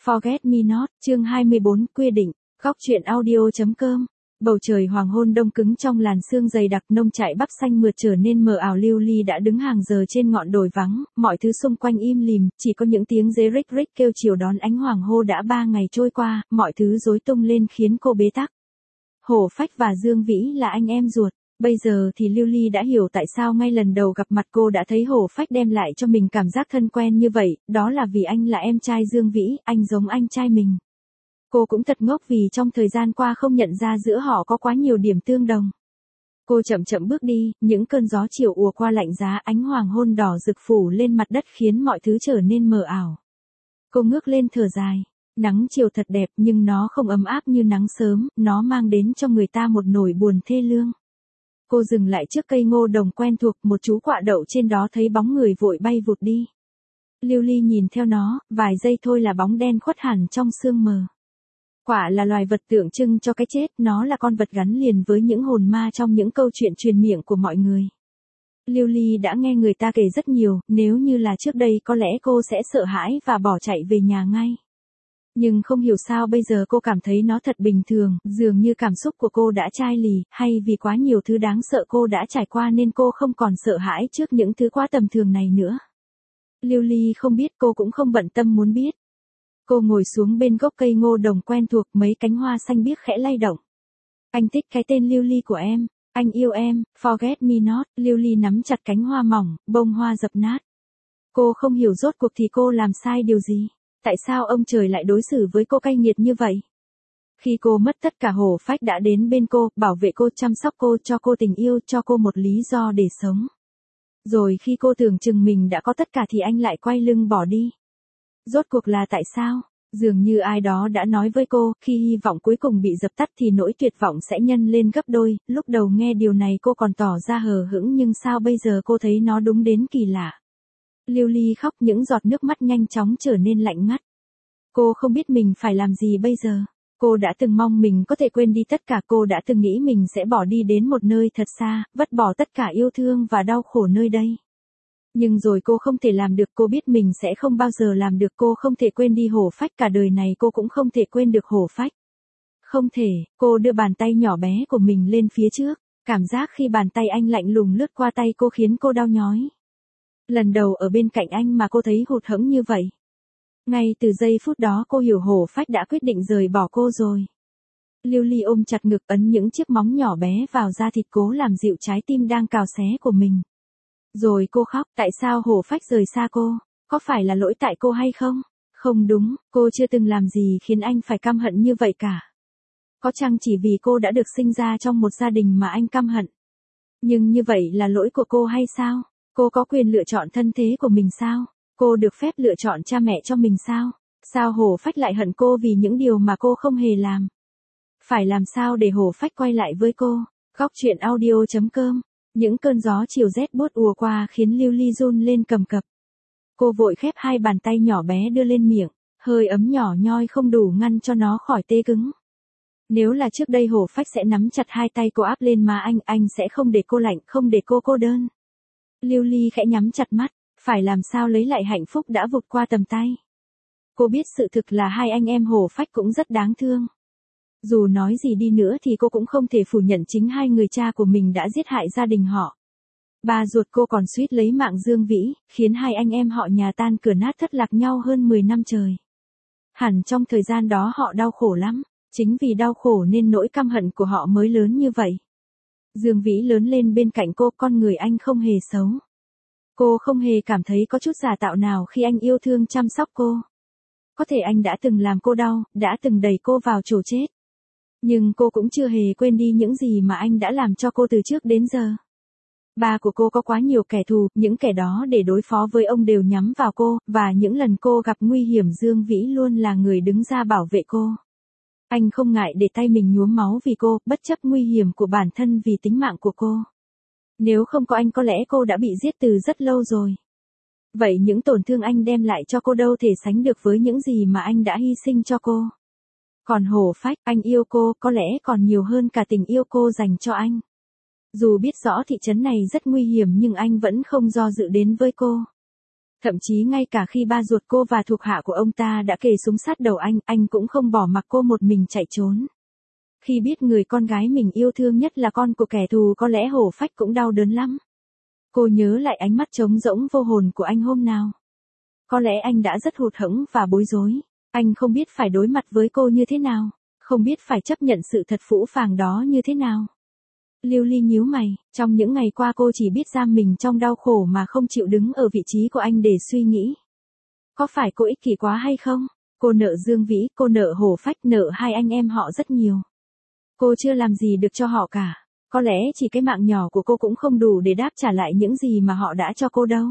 Forget Me Not, chương 24, quy định, góc truyện audio.com. Bầu trời hoàng hôn đông cứng trong làn sương dày đặc, nông trại bắp xanh mượt trở nên mờ ảo. Lưu Ly đã đứng hàng giờ trên ngọn đồi vắng, mọi thứ xung quanh im lìm, chỉ có những tiếng dế rích rích kêu chiều đón ánh hoàng hôn. Đã 3 ngày trôi qua, mọi thứ rối tung lên khiến cô bế tắc. Hổ Phách và Dương Vĩ là anh em ruột. Bây giờ thì Lưu Ly đã hiểu tại sao ngay lần đầu gặp mặt cô đã thấy Hổ Phách đem lại cho mình cảm giác thân quen như vậy, đó là vì anh là em trai Dương Vĩ, anh giống anh trai mình. Cô cũng thật ngốc vì trong thời gian qua không nhận ra giữa họ có quá nhiều điểm tương đồng. Cô chậm chậm bước đi, những cơn gió chiều ùa qua lạnh giá, ánh hoàng hôn đỏ rực phủ lên mặt đất khiến mọi thứ trở nên mờ ảo. Cô ngước lên thở dài. Nắng chiều thật đẹp nhưng nó không ấm áp như nắng sớm, nó mang đến cho người ta một nỗi buồn thê lương. Cô dừng lại trước cây ngô đồng quen thuộc, một chú quạ đậu trên đó thấy bóng người vội bay vụt đi. Lưu Ly nhìn theo nó, vài giây thôi là bóng đen khuất hẳn trong sương mờ. Quạ là loài vật tượng trưng cho cái chết, nó là con vật gắn liền với những hồn ma trong những câu chuyện truyền miệng của mọi người. Lưu Ly đã nghe người ta kể rất nhiều, nếu như là trước đây có lẽ cô sẽ sợ hãi và bỏ chạy về nhà ngay. Nhưng không hiểu sao bây giờ cô cảm thấy nó thật bình thường, dường như cảm xúc của cô đã chai lì, hay vì quá nhiều thứ đáng sợ cô đã trải qua nên cô không còn sợ hãi trước những thứ quá tầm thường này nữa. Lưu Ly không biết, cô cũng không bận tâm muốn biết. Cô ngồi xuống bên gốc cây ngô đồng quen thuộc, mấy cánh hoa xanh biếc khẽ lay động. Anh thích cái tên Lưu Ly của em, anh yêu em, Forget Me Not. Lưu Ly nắm chặt cánh hoa mỏng, bông hoa dập nát. Cô không hiểu rốt cuộc thì cô làm sai điều gì. Tại sao ông trời lại đối xử với cô cay nghiệt như vậy? Khi cô mất tất cả, Hổ Phách đã đến bên cô, bảo vệ cô, chăm sóc cô, cho cô tình yêu, cho cô một lý do để sống. Rồi khi cô tưởng chừng mình đã có tất cả thì anh lại quay lưng bỏ đi. Rốt cuộc là tại sao? Dường như ai đó đã nói với cô, khi hy vọng cuối cùng bị dập tắt thì nỗi tuyệt vọng sẽ nhân lên gấp đôi. Lúc đầu nghe điều này cô còn tỏ ra hờ hững, nhưng sao bây giờ cô thấy nó đúng đến kỳ lạ. Lưu Ly khóc, những giọt nước mắt nhanh chóng trở nên lạnh ngắt. Cô không biết mình phải làm gì bây giờ. Cô đã từng mong mình có thể quên đi tất cả, cô đã từng nghĩ mình sẽ bỏ đi đến một nơi thật xa, vứt bỏ tất cả yêu thương và đau khổ nơi đây. Nhưng rồi cô không thể làm được, cô biết mình sẽ không bao giờ làm được, cô không thể quên đi Hổ Phách, cả đời này cô cũng không thể quên được Hổ Phách. Không thể, cô đưa bàn tay nhỏ bé của mình lên phía trước, cảm giác khi bàn tay anh lạnh lùng lướt qua tay cô khiến cô đau nhói. Lần đầu ở bên cạnh anh mà cô thấy hụt hẫng như vậy. Ngay từ giây phút đó cô hiểu Hổ Phách đã quyết định rời bỏ cô rồi. Lưu Ly ôm chặt ngực, ấn những chiếc móng nhỏ bé vào da thịt, cố làm dịu trái tim đang cào xé của mình. Rồi cô khóc, tại sao Hổ Phách rời xa cô? Có phải là lỗi tại cô hay không? Không đúng, cô chưa từng làm gì khiến anh phải căm hận như vậy cả. Có chăng chỉ vì cô đã được sinh ra trong một gia đình mà anh căm hận? Nhưng như vậy là lỗi của cô hay sao? Cô có quyền lựa chọn thân thế của mình sao? Cô được phép lựa chọn cha mẹ cho mình sao? Sao Hổ Phách lại hận cô vì những điều mà cô không hề làm? Phải làm sao để Hổ Phách quay lại với cô? Góc truyện audio.com. Những cơn gió chiều rét buốt ùa qua khiến Lưu Ly run lên cầm cập. Cô vội khép hai bàn tay nhỏ bé đưa lên miệng, hơi ấm nhỏ nhoi không đủ ngăn cho nó khỏi tê cứng. Nếu là trước đây Hổ Phách sẽ nắm chặt hai tay cô áp lên má anh sẽ không để cô lạnh, không để cô cô đơn. Lưu Ly khẽ nhắm chặt mắt, phải làm sao lấy lại hạnh phúc đã vụt qua tầm tay. Cô biết sự thực là hai anh em Hổ Phách cũng rất đáng thương. Dù nói gì đi nữa thì cô cũng không thể phủ nhận chính hai người cha của mình đã giết hại gia đình họ. Ba ruột cô còn suýt lấy mạng Dương Vĩ, khiến hai anh em họ nhà tan cửa nát thất lạc nhau hơn 10 năm trời. Hẳn trong thời gian đó họ đau khổ lắm, chính vì đau khổ nên nỗi căm hận của họ mới lớn như vậy. Dương Vĩ lớn lên bên cạnh cô, con người anh không hề xấu. Cô không hề cảm thấy có chút giả tạo nào khi anh yêu thương chăm sóc cô. Có thể anh đã từng làm cô đau, đã từng đẩy cô vào chỗ chết. Nhưng cô cũng chưa hề quên đi những gì mà anh đã làm cho cô từ trước đến giờ. Ba của cô có quá nhiều kẻ thù, những kẻ đó để đối phó với ông đều nhắm vào cô, và những lần cô gặp nguy hiểm Dương Vĩ luôn là người đứng ra bảo vệ cô. Anh không ngại để tay mình nhuốm máu vì cô, bất chấp nguy hiểm của bản thân vì tính mạng của cô. Nếu không có anh có lẽ cô đã bị giết từ rất lâu rồi. Vậy những tổn thương anh đem lại cho cô đâu thể sánh được với những gì mà anh đã hy sinh cho cô. Còn Hổ Phách, anh yêu cô có lẽ còn nhiều hơn cả tình yêu cô dành cho anh. Dù biết rõ thị trấn này rất nguy hiểm nhưng anh vẫn không do dự đến với cô. Thậm chí ngay cả khi ba ruột cô và thuộc hạ của ông ta đã kề súng sát đầu anh cũng không bỏ mặc cô một mình chạy trốn. Khi biết người con gái mình yêu thương nhất là con của kẻ thù, có lẽ Hổ Phách cũng đau đớn lắm. Cô nhớ lại ánh mắt trống rỗng vô hồn của anh hôm nào. Có lẽ anh đã rất hụt hẫng và bối rối. Anh không biết phải đối mặt với cô như thế nào, không biết phải chấp nhận sự thật phũ phàng đó như thế nào. Lưu Ly nhíu mày, trong những ngày qua cô chỉ biết giam mình trong đau khổ mà không chịu đứng ở vị trí của anh để suy nghĩ. Có phải cô ích kỷ quá hay không? Cô nợ Dương Vĩ, cô nợ Hổ Phách, nợ hai anh em họ rất nhiều. Cô chưa làm gì được cho họ cả. Có lẽ chỉ cái mạng nhỏ của cô cũng không đủ để đáp trả lại những gì mà họ đã cho cô đâu.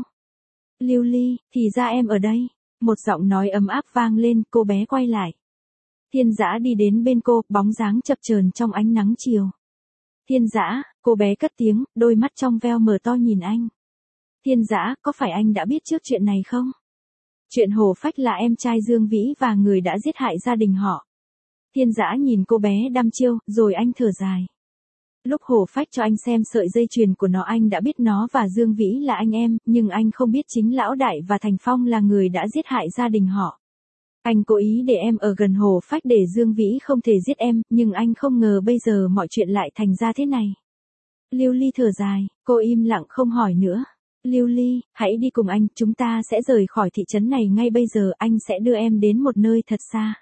Lưu Ly, thì ra em ở đây. Một giọng nói ấm áp vang lên, cô bé quay lại. Thiên Dã đi đến bên cô, bóng dáng chập chờn trong ánh nắng chiều. Thiên Dã, cô bé cất tiếng, đôi mắt trong veo mở to nhìn anh. Thiên Dã, có phải anh đã biết trước chuyện này không? Chuyện Hổ Phách là em trai Dương Vĩ và người đã giết hại gia đình họ. Thiên Dã nhìn cô bé đăm chiêu, rồi anh thở dài. Lúc Hổ Phách cho anh xem sợi dây chuyền của nó, anh đã biết nó và Dương Vĩ là anh em, nhưng anh không biết chính Lão Đại và Thành Phong là người đã giết hại gia đình họ. Anh cố ý để em ở gần Hổ Phách để Dương Vĩ không thể giết em, nhưng anh không ngờ bây giờ mọi chuyện lại thành ra thế này. Lưu Ly thở dài, cô im lặng không hỏi nữa. Lưu Ly, hãy đi cùng anh, chúng ta sẽ rời khỏi thị trấn này ngay bây giờ, anh sẽ đưa em đến một nơi thật xa.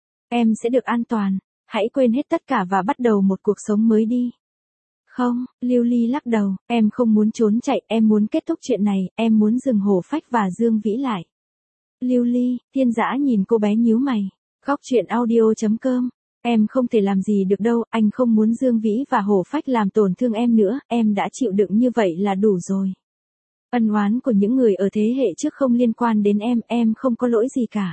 Em sẽ được an toàn, hãy quên hết tất cả và bắt đầu một cuộc sống mới đi. Không, Lưu Ly lắc đầu, em không muốn trốn chạy, em muốn kết thúc chuyện này, em muốn dừng Hổ Phách và Dương Vĩ lại. Lưu Ly, Thiên Dã nhìn cô bé nhíu mày. Góc truyện audio.com. Em không thể làm gì được đâu, anh không muốn Dương Vĩ và Hổ Phách làm tổn thương em nữa, em đã chịu đựng như vậy là đủ rồi. Ân oán của những người ở thế hệ trước không liên quan đến em không có lỗi gì cả.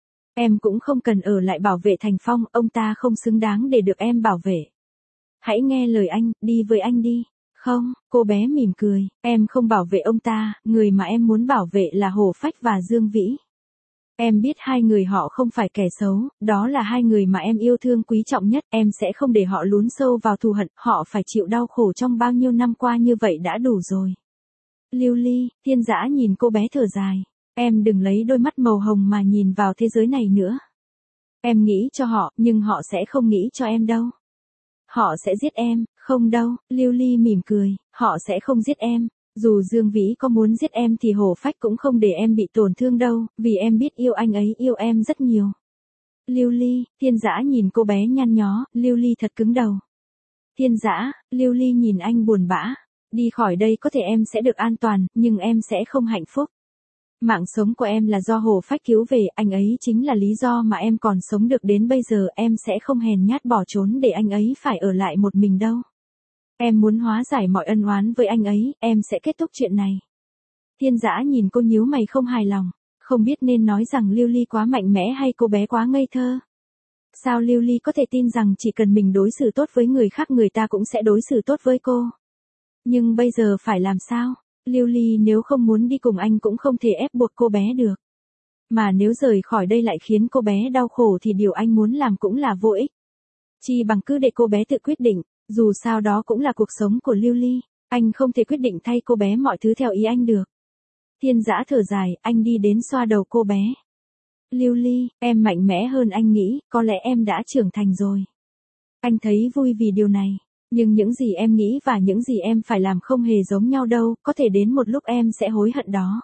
Em cũng không cần ở lại bảo vệ Thành Phong, ông ta không xứng đáng để được em bảo vệ. Hãy nghe lời anh, đi với anh đi. Không, cô bé mỉm cười, em không bảo vệ ông ta, người mà em muốn bảo vệ là Hổ Phách và Dương Vĩ. Em biết hai người họ không phải kẻ xấu, đó là hai người mà em yêu thương quý trọng nhất, em sẽ không để họ lún sâu vào thù hận, họ phải chịu đau khổ trong bao nhiêu năm qua như vậy đã đủ rồi. Lưu Ly, Thiên Dã nhìn cô bé thở dài, em đừng lấy đôi mắt màu hồng mà nhìn vào thế giới này nữa. Em nghĩ cho họ, nhưng họ sẽ không nghĩ cho em đâu. Họ sẽ giết em, không đâu, Lưu Ly mỉm cười, họ sẽ không giết em. Dù Dương Vĩ có muốn giết em thì Hổ Phách cũng không để em bị tổn thương đâu, vì em biết yêu anh ấy yêu em rất nhiều. Lưu Ly, Thiên Dã nhìn cô bé nhăn nhó, Lưu Ly thật cứng đầu. Thiên Dã, Lưu Ly nhìn anh buồn bã. Đi khỏi đây có thể em sẽ được an toàn, nhưng em sẽ không hạnh phúc. Mạng sống của em là do Hổ Phách cứu về, anh ấy chính là lý do mà em còn sống được đến bây giờ, em sẽ không hèn nhát bỏ trốn để anh ấy phải ở lại một mình đâu. Em muốn hóa giải mọi ân oán với anh ấy, em sẽ kết thúc chuyện này. Thiên Dã nhìn cô nhíu mày không hài lòng, không biết nên nói rằng Lưu Ly quá mạnh mẽ hay cô bé quá ngây thơ. Sao Lưu Ly có thể tin rằng chỉ cần mình đối xử tốt với người khác người ta cũng sẽ đối xử tốt với cô? Nhưng bây giờ phải làm sao? Lưu Ly nếu không muốn đi cùng anh cũng không thể ép buộc cô bé được. Mà nếu rời khỏi đây lại khiến cô bé đau khổ thì điều anh muốn làm cũng là vô ích. Chi bằng cứ để cô bé tự quyết định, dù sao đó cũng là cuộc sống của Lưu Ly, anh không thể quyết định thay cô bé mọi thứ theo ý anh được. Thiên Dã thở dài, anh đi đến xoa đầu cô bé. Lưu Ly, em mạnh mẽ hơn anh nghĩ, có lẽ em đã trưởng thành rồi. Anh thấy vui vì điều này. Nhưng những gì em nghĩ và những gì em phải làm không hề giống nhau đâu, có thể đến một lúc em sẽ hối hận đó.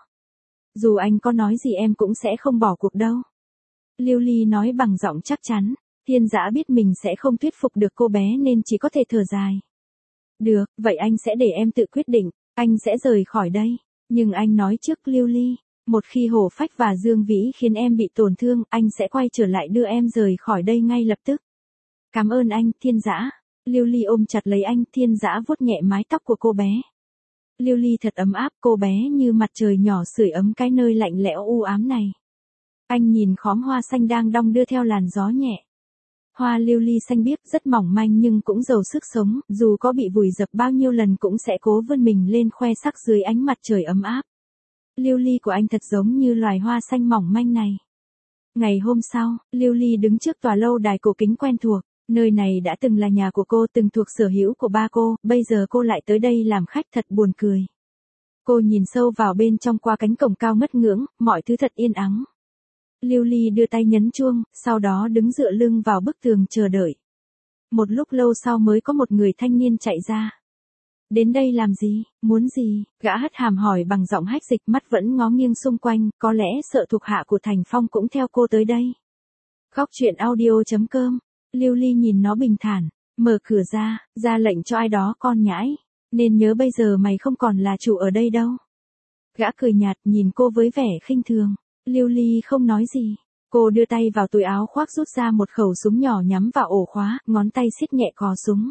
Dù anh có nói gì em cũng sẽ không bỏ cuộc đâu. Lưu Ly nói bằng giọng chắc chắn, Thiên Dã biết mình sẽ không thuyết phục được cô bé nên chỉ có thể thở dài. Được, vậy anh sẽ để em tự quyết định, anh sẽ rời khỏi đây. Nhưng anh nói trước Lưu Ly, một khi Hổ Phách và Dương Vĩ khiến em bị tổn thương, anh sẽ quay trở lại đưa em rời khỏi đây ngay lập tức. Cảm ơn anh, Thiên Dã. Lưu Ly ôm chặt lấy anh, Thiên Dã vuốt nhẹ mái tóc của cô bé. Lưu Ly thật ấm áp, cô bé như mặt trời nhỏ sưởi ấm cái nơi lạnh lẽo u ám này. Anh nhìn khóm hoa xanh đang đong đưa theo làn gió nhẹ. Hoa lưu ly xanh biếc rất mỏng manh nhưng cũng giàu sức sống, dù có bị vùi dập bao nhiêu lần cũng sẽ cố vươn mình lên khoe sắc dưới ánh mặt trời ấm áp. Lưu ly của anh thật giống như loài hoa xanh mỏng manh này. Ngày hôm sau, Lưu Ly đứng trước tòa lâu đài cổ kính quen thuộc. Nơi này đã từng là nhà của cô, từng thuộc sở hữu của ba cô, bây giờ cô lại tới đây làm khách thật buồn cười. Cô nhìn sâu vào bên trong qua cánh cổng cao ngất ngưỡng, mọi thứ thật yên ắng. Lưu Ly đưa tay nhấn chuông, sau đó đứng dựa lưng vào bức tường chờ đợi. Một lúc lâu sau mới có một người thanh niên chạy ra. Đến đây làm gì, muốn gì, gã hất hàm hỏi bằng giọng hách dịch, mắt vẫn ngó nghiêng xung quanh, có lẽ sợ thuộc hạ của Thành Phong cũng theo cô tới đây. Góc truyện audio.com, Lưu Ly nhìn nó bình thản, mở cửa ra lệnh cho ai đó con nhãi, nên nhớ bây giờ mày không còn là chủ ở đây đâu. Gã cười nhạt nhìn cô với vẻ khinh thường, Lưu Ly không nói gì. Cô đưa tay vào túi áo khoác rút ra một khẩu súng nhỏ nhắm vào ổ khóa, ngón tay siết nhẹ cò súng.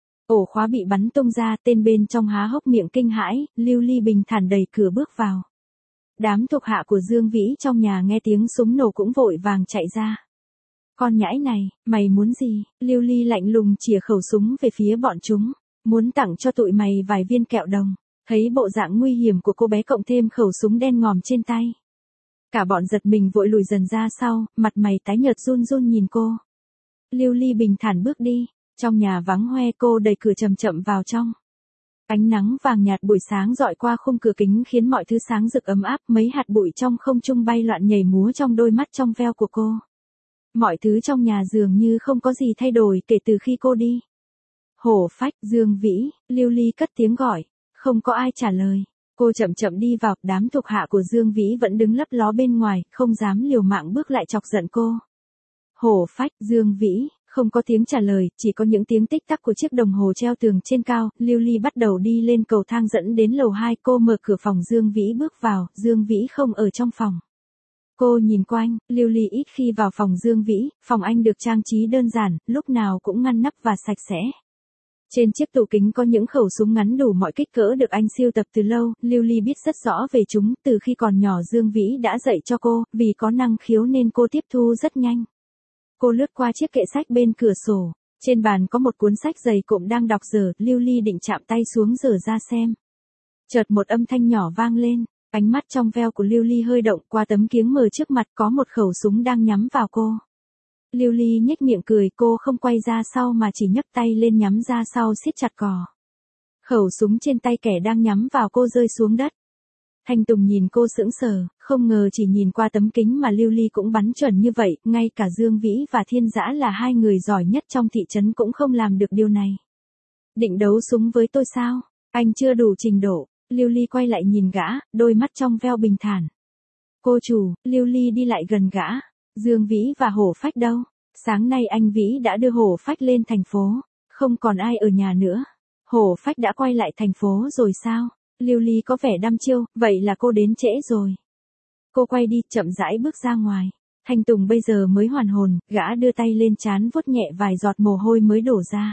Ổ khóa bị bắn tung ra, tên bên trong há hốc miệng kinh hãi, Lưu Ly bình thản đẩy cửa bước vào. Đám thuộc hạ của Dương Vĩ trong nhà nghe tiếng súng nổ cũng vội vàng chạy ra. Con nhãi này, mày muốn gì? Lưu Ly lạnh lùng chìa khẩu súng về phía bọn chúng, muốn tặng cho tụi mày vài viên kẹo đồng. Thấy bộ dạng nguy hiểm của cô bé cộng thêm khẩu súng đen ngòm trên tay. Cả bọn giật mình vội lùi dần ra sau, mặt mày tái nhợt run run nhìn cô. Lưu Ly bình thản bước đi, trong nhà vắng hoe, cô đẩy cửa chậm chậm vào trong. Ánh nắng vàng nhạt buổi sáng dọi qua khung cửa kính khiến mọi thứ sáng rực ấm áp, mấy hạt bụi trong không trung bay loạn nhảy múa trong đôi mắt trong veo của cô. Mọi thứ trong nhà dường như không có gì thay đổi kể từ khi cô đi. Hổ Phách, Dương Vĩ, Lưu Ly cất tiếng gọi, không có ai trả lời. Cô chậm chậm đi vào, đám thuộc hạ của Dương Vĩ vẫn đứng lấp ló bên ngoài, không dám liều mạng bước lại chọc giận cô. Hổ Phách, Dương Vĩ, không có tiếng trả lời, chỉ có những tiếng tích tắc của chiếc đồng hồ treo tường trên cao. Lưu Ly bắt đầu đi lên cầu thang dẫn đến lầu 2, cô mở cửa phòng Dương Vĩ bước vào, Dương Vĩ không ở trong phòng. Cô nhìn quanh, Lưu Ly ít khi vào phòng Dương Vĩ, phòng anh được trang trí đơn giản, lúc nào cũng ngăn nắp và sạch sẽ. Trên chiếc tủ kính có những khẩu súng ngắn đủ mọi kích cỡ được anh sưu tập từ lâu, Lưu Ly biết rất rõ về chúng, từ khi còn nhỏ Dương Vĩ đã dạy cho cô, vì có năng khiếu nên cô tiếp thu rất nhanh. Cô lướt qua chiếc kệ sách bên cửa sổ, trên bàn có một cuốn sách dày cộm đang đọc dở, Lưu Ly định chạm tay xuống dở ra xem. Chợt một âm thanh nhỏ vang lên, ánh mắt trong veo của Lưu Ly hơi động, qua tấm kiếng mờ trước mặt có một khẩu súng đang nhắm vào cô. Lưu Ly nhếch miệng cười, cô không quay ra sau mà chỉ nhấc tay lên nhắm ra sau siết chặt cò. Khẩu súng trên tay kẻ đang nhắm vào cô rơi xuống đất. Thanh Tùng nhìn cô sững sờ, không ngờ chỉ nhìn qua tấm kính mà Lưu Ly cũng bắn chuẩn như vậy, ngay cả Dương Vĩ và Thiên Dã là hai người giỏi nhất trong thị trấn cũng không làm được điều này. Định đấu súng với tôi sao? Anh chưa đủ trình độ. Lưu Ly quay lại nhìn gã, đôi mắt trong veo bình thản. Cô chủ, Lưu Ly đi lại gần gã. Dương Vĩ và Hổ Phách đâu? Sáng nay anh Vĩ đã đưa Hổ Phách lên thành phố, không còn ai ở nhà nữa. Hổ Phách đã quay lại thành phố rồi sao? Lưu Ly có vẻ đăm chiêu, vậy là cô đến trễ rồi. Cô quay đi, chậm rãi bước ra ngoài. Thanh Tùng bây giờ mới hoàn hồn, gã đưa tay lên trán vuốt nhẹ vài giọt mồ hôi mới đổ ra.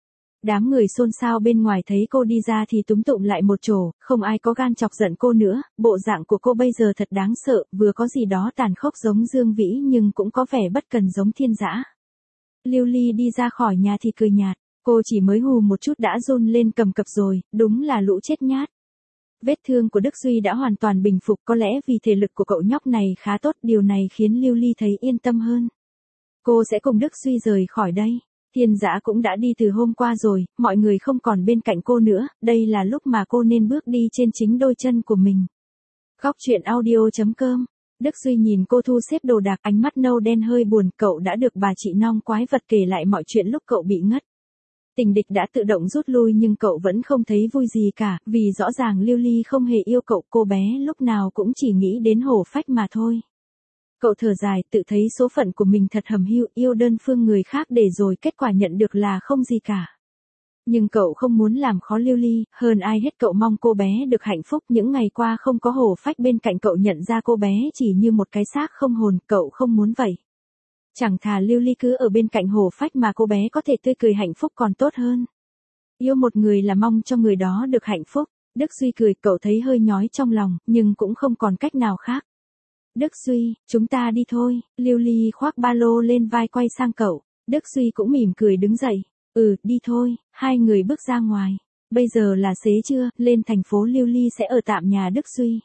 Đám người xôn xao bên ngoài thấy cô đi ra thì túm tụm lại một chỗ, không ai có gan chọc giận cô nữa, bộ dạng của cô bây giờ thật đáng sợ, vừa có gì đó tàn khốc giống Dương Vĩ nhưng cũng có vẻ bất cần giống Thiên Dã. Lưu Ly đi ra khỏi nhà thì cười nhạt, cô chỉ mới hù một chút đã run lên cầm cập rồi, đúng là lũ chết nhát. Vết thương của Đức Duy đã hoàn toàn bình phục, có lẽ vì thể lực của cậu nhóc này khá tốt, điều này khiến Lưu Ly thấy yên tâm hơn. Cô sẽ cùng Đức Duy rời khỏi đây. Thiên Dã cũng đã đi từ hôm qua rồi, mọi người không còn bên cạnh cô nữa, đây là lúc mà cô nên bước đi trên chính đôi chân của mình. Góc truyện audio.com, Đức Duy nhìn cô thu xếp đồ đạc, ánh mắt nâu đen hơi buồn, cậu đã được bà chị Nong quái vật kể lại mọi chuyện lúc cậu bị ngất. Tình địch đã tự động rút lui nhưng cậu vẫn không thấy vui gì cả, vì rõ ràng Lưu Ly không hề yêu cậu, cô bé lúc nào cũng chỉ nghĩ đến Hổ Phách mà thôi. Cậu thở dài, tự thấy số phận của mình thật hầm hưu, yêu đơn phương người khác để rồi kết quả nhận được là không gì cả. Nhưng cậu không muốn làm khó Lưu Ly, hơn ai hết cậu mong cô bé được hạnh phúc. Những ngày qua không có Hổ Phách bên cạnh cậu nhận ra cô bé chỉ như một cái xác không hồn, cậu không muốn vậy. Chẳng thà Lưu Ly cứ ở bên cạnh Hổ Phách mà cô bé có thể tươi cười hạnh phúc còn tốt hơn. Yêu một người là mong cho người đó được hạnh phúc. Đức Duy cười, cậu thấy hơi nhói trong lòng, nhưng cũng không còn cách nào khác. Đức Duy, chúng ta đi thôi. Lưu Ly khoác ba lô lên vai quay sang cậu. Đức Duy cũng mỉm cười đứng dậy. Đi thôi. Hai người bước ra ngoài. Bây giờ là xế trưa, lên thành phố Lưu Ly sẽ ở tạm nhà Đức Duy.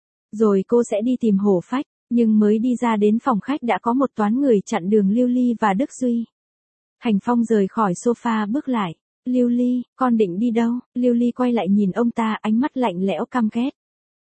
Rồi cô sẽ đi tìm Hổ Phách. Nhưng mới đi ra đến phòng khách đã có một toán người chặn đường Lưu Ly và Đức Duy. Hành Phong rời khỏi sofa bước lại. Lưu Ly, con định đi đâu? Lưu Ly quay lại nhìn ông ta, ánh mắt lạnh lẽo căm ghét.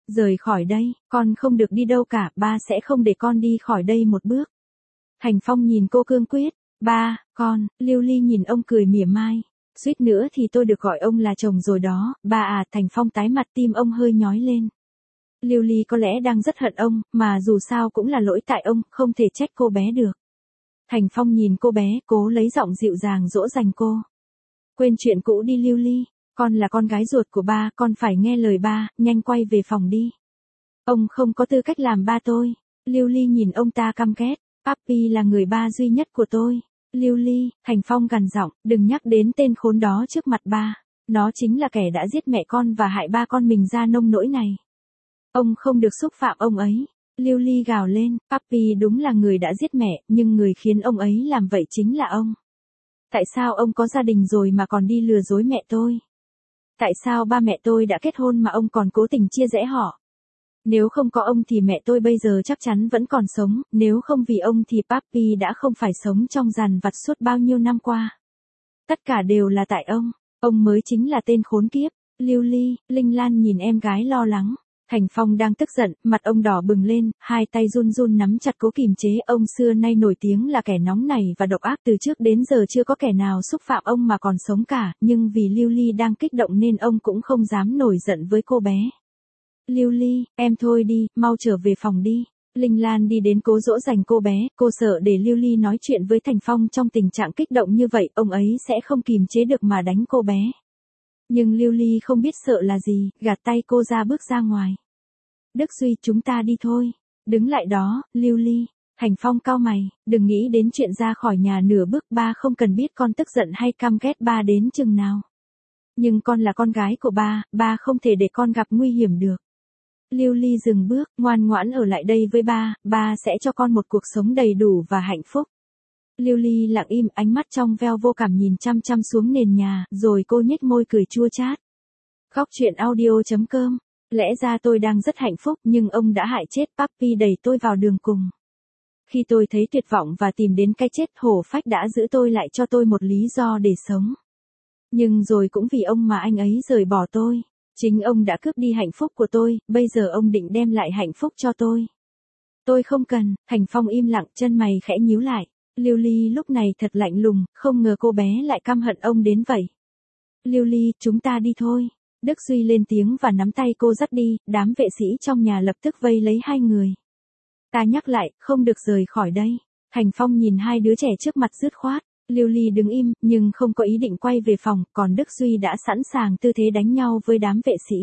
Rời khỏi đây, con không được đi đâu cả, ba sẽ không để con đi khỏi đây một bước. Thành Phong nhìn cô cương quyết. Ba, con, Lưu Ly nhìn ông cười mỉa mai. Suýt nữa thì tôi được gọi ông là chồng rồi đó, ba à. Thành Phong tái mặt, tim ông hơi nhói lên. Lưu Ly có lẽ đang rất hận ông, mà dù sao cũng là lỗi tại ông, không thể trách cô bé được. Thành Phong nhìn cô bé, cố lấy giọng dịu dàng dỗ dành cô. Quên chuyện cũ đi Lưu Ly, con là con gái ruột của ba, con phải nghe lời ba, nhanh quay về phòng đi. Ông không có tư cách làm ba tôi. Lưu Ly nhìn ông ta căm ghét. Papi là người ba duy nhất của tôi. Lưu Ly, Thành Phong gằn giọng, đừng nhắc đến tên khốn đó trước mặt ba. Nó chính là kẻ đã giết mẹ con và hại ba con mình ra nông nỗi này. Ông không được xúc phạm ông ấy. Lưu Ly gào lên, Papi đúng là người đã giết mẹ, nhưng người khiến ông ấy làm vậy chính là ông. Tại sao ông có gia đình rồi mà còn đi lừa dối mẹ tôi? Tại sao ba mẹ tôi đã kết hôn mà ông còn cố tình chia rẽ họ? Nếu không có ông thì mẹ tôi bây giờ chắc chắn vẫn còn sống, nếu không vì ông thì Papi đã không phải sống trong dằn vặt suốt bao nhiêu năm qua. Tất cả đều là tại ông mới chính là tên khốn kiếp. Lưu Ly, Linh Lan nhìn em gái lo lắng. Thành Phong đang tức giận, mặt ông đỏ bừng lên, hai tay run run nắm chặt cố kìm chế. Ông xưa nay nổi tiếng là kẻ nóng nảy và độc ác, từ trước đến giờ chưa có kẻ nào xúc phạm ông mà còn sống cả, nhưng vì Lưu Ly đang kích động nên ông cũng không dám nổi giận với cô bé. Lưu Ly, em thôi đi, mau trở về phòng đi. Linh Lan đi đến cố dỗ dành cô bé, cô sợ để Lưu Ly nói chuyện với Thành Phong trong tình trạng kích động như vậy, ông ấy sẽ không kìm chế được mà đánh cô bé. Nhưng Lưu Ly không biết sợ là gì, gạt tay cô ra bước ra ngoài. Đức Duy, chúng ta đi thôi. Đứng lại đó, Lưu Ly. Thành Phong cau mày, đừng nghĩ đến chuyện ra khỏi nhà nửa bước, ba không cần biết con tức giận hay căm ghét ba đến chừng nào. Nhưng con là con gái của ba không thể để con gặp nguy hiểm được. Lưu Ly dừng bước, ngoan ngoãn ở lại đây với ba sẽ cho con một cuộc sống đầy đủ và hạnh phúc. Lưu Ly lặng im, ánh mắt trong veo vô cảm nhìn chăm chăm xuống nền nhà, rồi cô nhếch môi cười chua chát. Góc truyện audio.com. Lẽ ra tôi đang rất hạnh phúc, nhưng ông đã hại chết Papi, đẩy tôi vào đường cùng. Khi tôi thấy tuyệt vọng và tìm đến cái chết, hổ phách đã giữ tôi lại, cho tôi một lý do để sống. Nhưng rồi cũng vì ông mà anh ấy rời bỏ tôi. Chính ông đã cướp đi hạnh phúc của tôi, bây giờ ông định đem lại hạnh phúc cho tôi. Tôi không cần. Thành Phong im lặng, chân mày khẽ nhíu lại. Lưu Ly lúc này thật lạnh lùng, không ngờ cô bé lại căm hận ông đến vậy. Lưu Ly, chúng ta đi thôi. Đức Duy lên tiếng và nắm tay cô dắt đi, đám vệ sĩ trong nhà lập tức vây lấy hai người. Ta nhắc lại, không được rời khỏi đây. Thành Phong nhìn hai đứa trẻ trước mặt dứt khoát. Lưu Ly đứng im, nhưng không có ý định quay về phòng, còn Đức Duy đã sẵn sàng tư thế đánh nhau với đám vệ sĩ.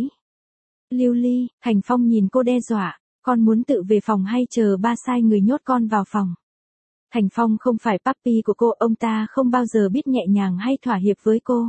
Lưu Ly, Thành Phong nhìn cô đe dọa, con muốn tự về phòng hay chờ ba sai người nhốt con vào phòng? Thành Phong không phải Papi của cô, ông ta không bao giờ biết nhẹ nhàng hay thỏa hiệp với cô.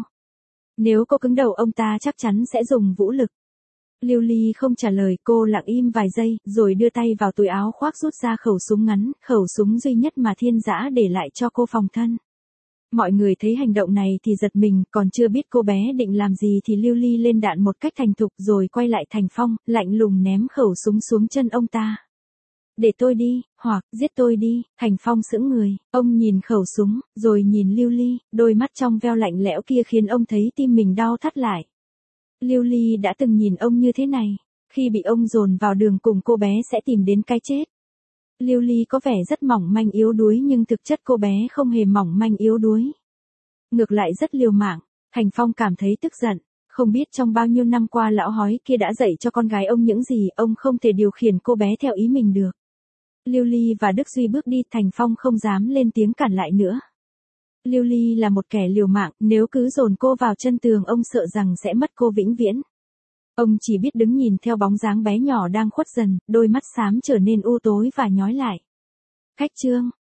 Nếu cô cứng đầu, ông ta chắc chắn sẽ dùng vũ lực. Lưu Ly không trả lời, cô lặng im vài giây, rồi đưa tay vào túi áo khoác rút ra khẩu súng ngắn, khẩu súng duy nhất mà Thiên Dã để lại cho cô phòng thân. Mọi người thấy hành động này thì giật mình, còn chưa biết cô bé định làm gì thì Lưu Ly lên đạn một cách thành thục rồi quay lại Thành Phong, lạnh lùng ném khẩu súng xuống chân ông ta. Để tôi đi, hoặc giết tôi đi. Thành Phong sững người, ông nhìn khẩu súng, rồi nhìn Lưu Ly, đôi mắt trong veo lạnh lẽo kia khiến ông thấy tim mình đau thắt lại. Lưu Ly đã từng nhìn ông như thế này, khi bị ông dồn vào đường cùng cô bé sẽ tìm đến cái chết. Lưu Ly có vẻ rất mỏng manh yếu đuối, nhưng thực chất cô bé không hề mỏng manh yếu đuối. Ngược lại rất liều mạng. Thành Phong cảm thấy tức giận. Không biết trong bao nhiêu năm qua lão hói kia đã dạy cho con gái ông những gì, ông không thể điều khiển cô bé theo ý mình được. Lưu Ly và Đức Duy bước đi, Thành Phong không dám lên tiếng cản lại nữa. Lưu Ly là một kẻ liều mạng, nếu cứ dồn cô vào chân tường ông sợ rằng sẽ mất cô vĩnh viễn. Ông chỉ biết đứng nhìn theo bóng dáng bé nhỏ đang khuất dần, đôi mắt xám trở nên u tối và nhói lại. Khách chương.